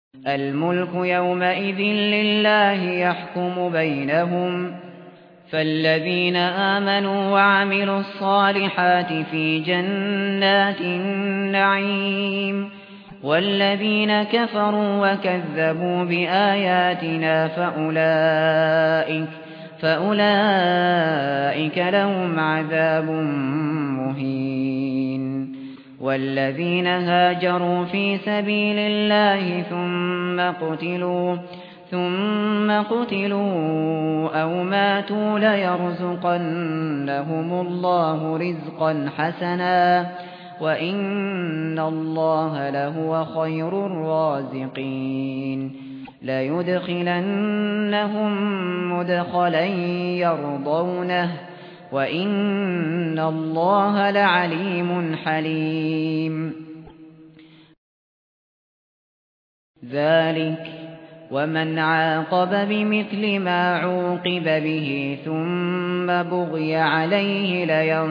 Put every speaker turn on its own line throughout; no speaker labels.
الملك يومئذ لله يحكم بينهم فالذين آمنوا وعملوا الصالحات في جنات النعيم والذين كفروا وكذبوا بآياتنا فأولئك لهم عذاب مهين والذين هاجروا في سبيل الله ثم قتلوا أو ماتوا ليرزقنهم الله رزقا حسنا وإن الله لهو خير الرازقين ليدخلنهم مدخلا يرضونه وإن الله لعليم حليم ذلك ومن عاقب بمثل ما عوقب به ثم بغي عليه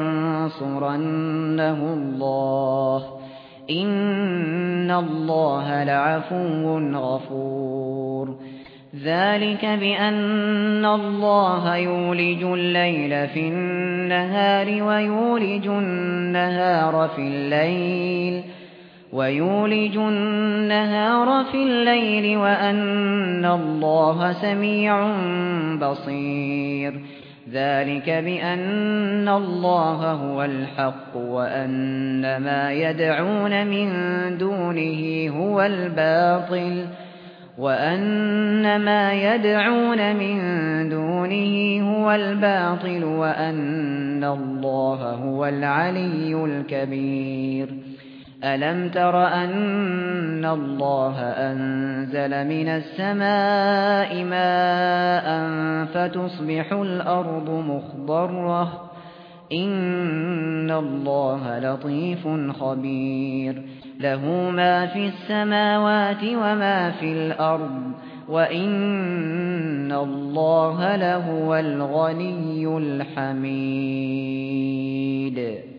لينصرنه الله إن الله لعفو غفور ذلك بأن الله يولج الليل في النهار ويولج النهار في الليل وأن الله سميع بصير ذلك بأن الله هو الحق وأن ما يدعون من دونه هو الباطل وأن الله هو العلي الكبير ألم تر أن الله أنزل من السماء ماء فتصبح الأرض مخضرة إن الله لطيف خبير له ما في السماوات وما في الأرض وإن الله لهو الغني الحميد